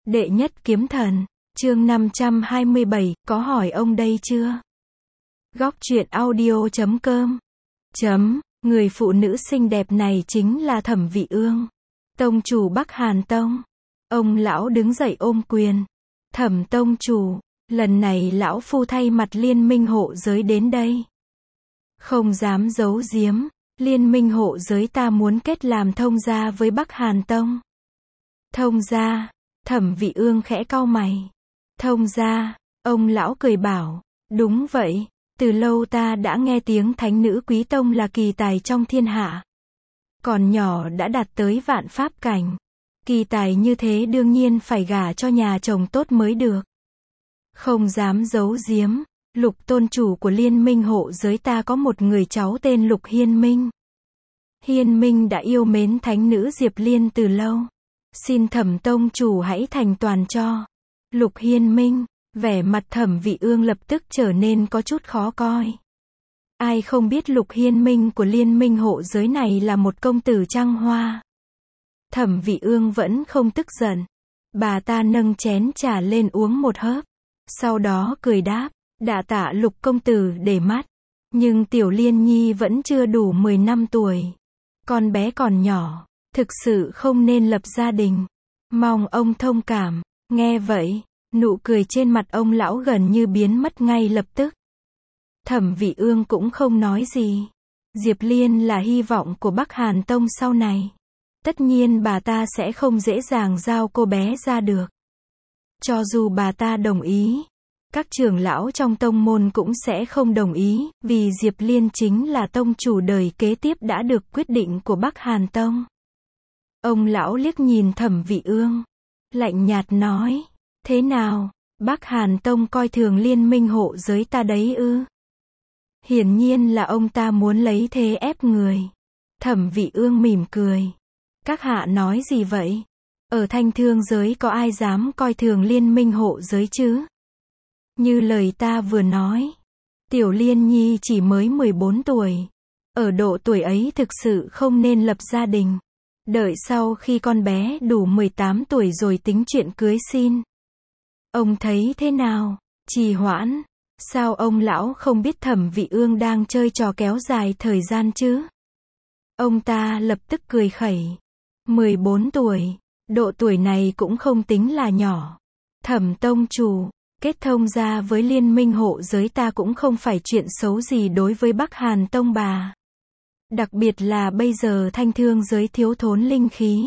Đệ nhất kiếm thần, chương 527, có hỏi ông đây chưa? Góc truyện audio.com. Người phụ nữ xinh đẹp này chính là Thẩm Vị Ương, tông chủ Bắc Hàn Tông. Ông lão đứng dậy ôm quyền. Thẩm tông chủ, lần này lão phu thay mặt liên minh hộ giới đến đây. Không dám giấu giếm, liên minh hộ giới ta muốn kết làm thông gia với Bắc Hàn Tông. Thông gia? Thẩm Vị Ương khẽ cau mày. Thông gia? Ông lão cười bảo, đúng vậy, từ lâu ta đã nghe tiếng thánh nữ quý tông là kỳ tài trong thiên hạ. Còn nhỏ đã đạt tới vạn pháp cảnh. Kỳ tài như thế đương nhiên phải gả cho nhà chồng tốt mới được. Không dám giấu giếm, Lục tôn chủ của liên minh hộ giới ta có một người cháu tên Lục Hiên Minh. Hiên Minh đã yêu mến thánh nữ Diệp Liên từ lâu. Xin Thẩm tông chủ hãy thành toàn cho. Lục Hiên Minh, vẻ mặt Thẩm Vị Ương lập tức trở nên có chút khó coi. Ai không biết Lục Hiên Minh của liên minh hộ giới này là một công tử trăng hoa. Thẩm Vị Ương vẫn không tức giận. Bà ta nâng chén trà lên uống một hớp. Sau đó cười đáp, đa tạ Lục công tử để mắt. Nhưng tiểu Liên Nhi vẫn chưa đủ 10 năm tuổi. Con bé còn nhỏ, thực sự không nên lập gia đình. Mong ông thông cảm. Nghe vậy, nụ cười trên mặt ông lão gần như biến mất ngay lập tức. Thẩm Vị Ương cũng không nói gì. Diệp Liên là hy vọng của Bắc Hàn Tông sau này. Tất nhiên bà ta sẽ không dễ dàng giao cô bé ra được. Cho dù bà ta đồng ý, các trưởng lão trong tông môn cũng sẽ không đồng ý, vì Diệp Liên chính là tông chủ đời kế tiếp đã được quyết định của Bắc Hàn Tông. Ông lão liếc nhìn Thẩm Vị Ương, lạnh nhạt nói, thế nào, Bắc Hàn Tông coi thường liên minh hộ giới ta đấy ư? Hiển nhiên là ông ta muốn lấy thế ép người. Thẩm Vị Ương mỉm cười. Các hạ nói gì vậy? Ở thanh thương giới có ai dám coi thường liên minh hộ giới chứ? Như lời ta vừa nói, tiểu Liên Nhi chỉ mới 14 tuổi. Ở độ tuổi ấy thực sự không nên lập gia đình. Đợi sau khi con bé đủ 18 tuổi rồi tính chuyện cưới xin. Ông thấy thế nào? Trì hoãn? Sao ông lão không biết Thẩm Vị Ương đang chơi trò kéo dài thời gian chứ? Ông ta lập tức cười khẩy. 14 tuổi, độ tuổi này cũng không tính là nhỏ. Thẩm tông chủ, kết thông gia với liên minh hộ giới ta cũng không phải chuyện xấu gì đối với Bắc Hàn Tông bà. Đặc biệt là bây giờ thanh thương giới thiếu thốn linh khí.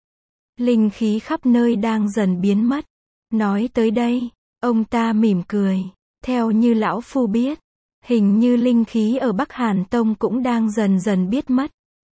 Linh khí khắp nơi đang dần biến mất. Nói tới đây, ông ta mỉm cười. Theo như lão phu biết, hình như linh khí ở Bắc Hàn Tông cũng đang dần dần biết mất.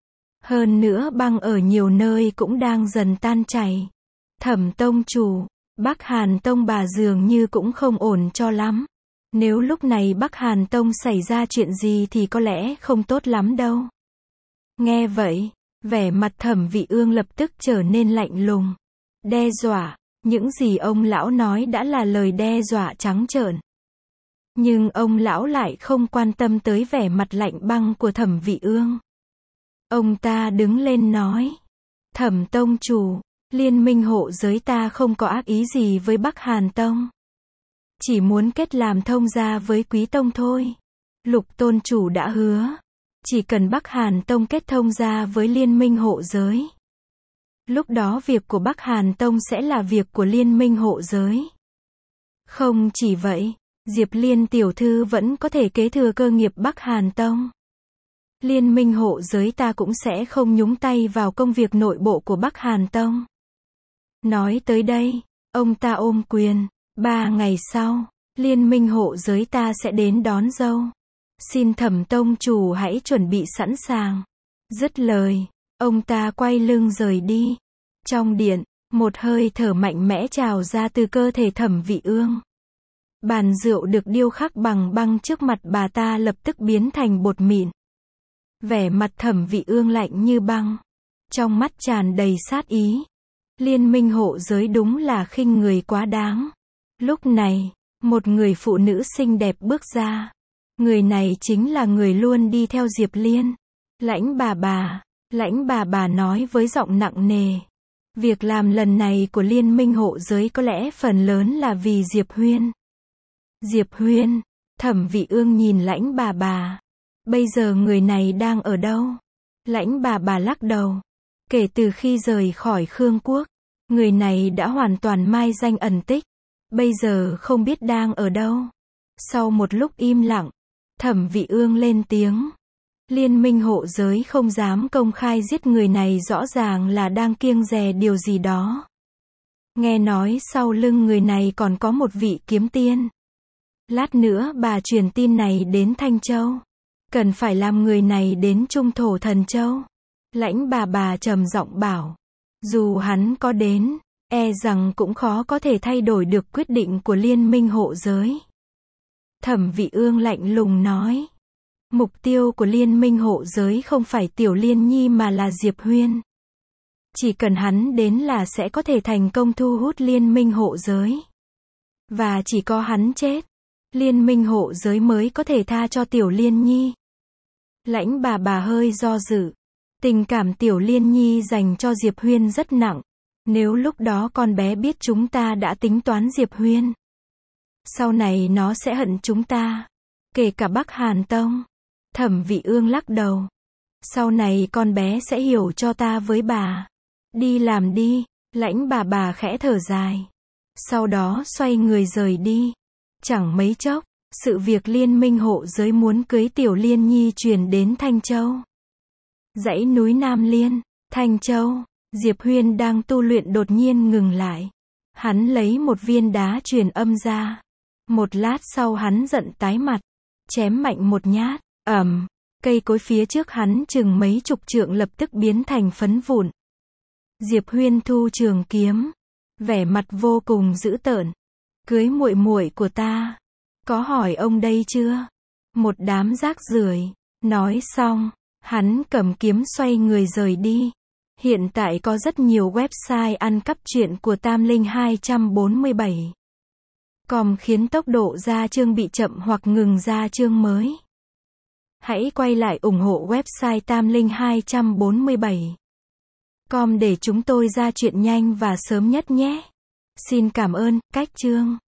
Hơn nữa băng ở nhiều nơi cũng đang dần tan chảy. Thẩm tông chủ, Bắc Hàn Tông bà dường như cũng không ổn cho lắm. Nếu lúc này Bắc Hàn Tông xảy ra chuyện gì thì có lẽ không tốt lắm đâu. Nghe vậy, vẻ mặt Thẩm Vị Ương lập tức trở nên lạnh lùng. Đe dọa, những gì ông lão nói đã là lời đe dọa trắng trợn. Nhưng ông lão lại không quan tâm tới vẻ mặt lạnh băng của Thẩm Vị Ương. Ông ta đứng lên nói, Thẩm tông chủ, liên minh hộ giới ta không có ác ý gì với Bắc Hàn Tông. Chỉ muốn kết làm thông gia với Quý Tông thôi. Lục tôn chủ đã hứa, chỉ cần Bắc Hàn Tông kết thông gia với liên minh hộ giới. Lúc đó việc của Bắc Hàn Tông sẽ là việc của liên minh hộ giới. Không chỉ vậy, Diệp Liên tiểu thư vẫn có thể kế thừa cơ nghiệp Bắc Hàn Tông. Liên minh hộ giới ta cũng sẽ không nhúng tay vào công việc nội bộ của Bắc Hàn Tông. Nói tới đây, ông ta ôm quyền. 3 ngày sau, liên minh hộ giới ta sẽ đến đón dâu. Xin Thẩm tông chủ hãy chuẩn bị sẵn sàng. Dứt lời, ông ta quay lưng rời đi. Trong điện, một hơi thở mạnh mẽ trào ra từ cơ thể Thẩm Vị Ương. Bàn rượu được điêu khắc bằng băng trước mặt bà ta lập tức biến thành bột mịn. Vẻ mặt Thẩm Vị Ương lạnh như băng. Trong mắt tràn đầy sát ý. Liên minh hộ giới đúng là khinh người quá đáng. Lúc này, một người phụ nữ xinh đẹp bước ra. Người này chính là người luôn đi theo Diệp Liên. Lãnh bà bà nói với giọng nặng nề. Việc làm lần này của Liên minh hộ giới có lẽ phần lớn là vì Diệp Huyên. Diệp Huyên, Thẩm Vị Ương nhìn Lãnh bà. Bây giờ người này đang ở đâu? Lãnh bà lắc đầu. Kể từ khi rời khỏi Khương Quốc, người này đã hoàn toàn mai danh ẩn tích. Bây giờ không biết đang ở đâu. Sau một lúc im lặng, Thẩm Vị Ương lên tiếng. Liên minh hộ giới không dám công khai giết người này, rõ ràng là đang kiêng dè điều gì đó. Nghe nói sau lưng người này còn có một vị kiếm tiên. Lát nữa bà truyền tin này đến Thanh Châu. Cần phải làm người này đến Trung Thổ Thần Châu. Lãnh bà trầm giọng bảo. Dù hắn có đến, e rằng cũng khó có thể thay đổi được quyết định của Liên minh hộ giới. Thẩm Vị Ương lạnh lùng nói. Mục tiêu của Liên minh hộ giới không phải Tiểu Liên Nhi mà là Diệp Huyên. Chỉ cần hắn đến là sẽ có thể thành công thu hút Liên minh hộ giới. Và chỉ có hắn chết, Liên minh hộ giới mới có thể tha cho Tiểu Liên Nhi. Lãnh bà hơi do dự. Tình cảm Tiểu Liên Nhi dành cho Diệp Huyên rất nặng. Nếu lúc đó con bé biết chúng ta đã tính toán Diệp Huyên, sau này nó sẽ hận chúng ta. Kể cả Bắc Hàn Tông. Thẩm Vị Ương lắc đầu. Sau này con bé sẽ hiểu cho ta với bà. Đi làm đi. Lãnh bà khẽ thở dài. Sau đó xoay người rời đi. Chẳng mấy chốc, sự việc Liên minh hộ giới muốn cưới Tiểu Liên Nhi truyền đến Thanh Châu. Dãy núi Nam Liên, Thanh Châu. Diệp Huyên đang tu luyện đột nhiên ngừng lại. Hắn lấy một viên đá truyền âm ra. Một lát sau hắn giận tái mặt. Chém mạnh một nhát. Cây cối phía trước hắn chừng mấy chục trượng lập tức biến thành phấn vụn. Diệp Huyên thu trường kiếm. Vẻ mặt vô cùng dữ tợn. Cưới muội muội của ta. Có hỏi ông đây chưa? Một đám rác rưởi. Nói xong, hắn cầm kiếm xoay người rời đi. Hiện tại có rất nhiều website ăn cắp truyện của Tam Linh 247. Com khiến tốc độ ra chương bị chậm hoặc ngừng ra chương mới. Hãy quay lại ủng hộ website Tam Linh 247. Com để chúng tôi ra chuyện nhanh và sớm nhất nhé. Xin cảm ơn. Cách chương.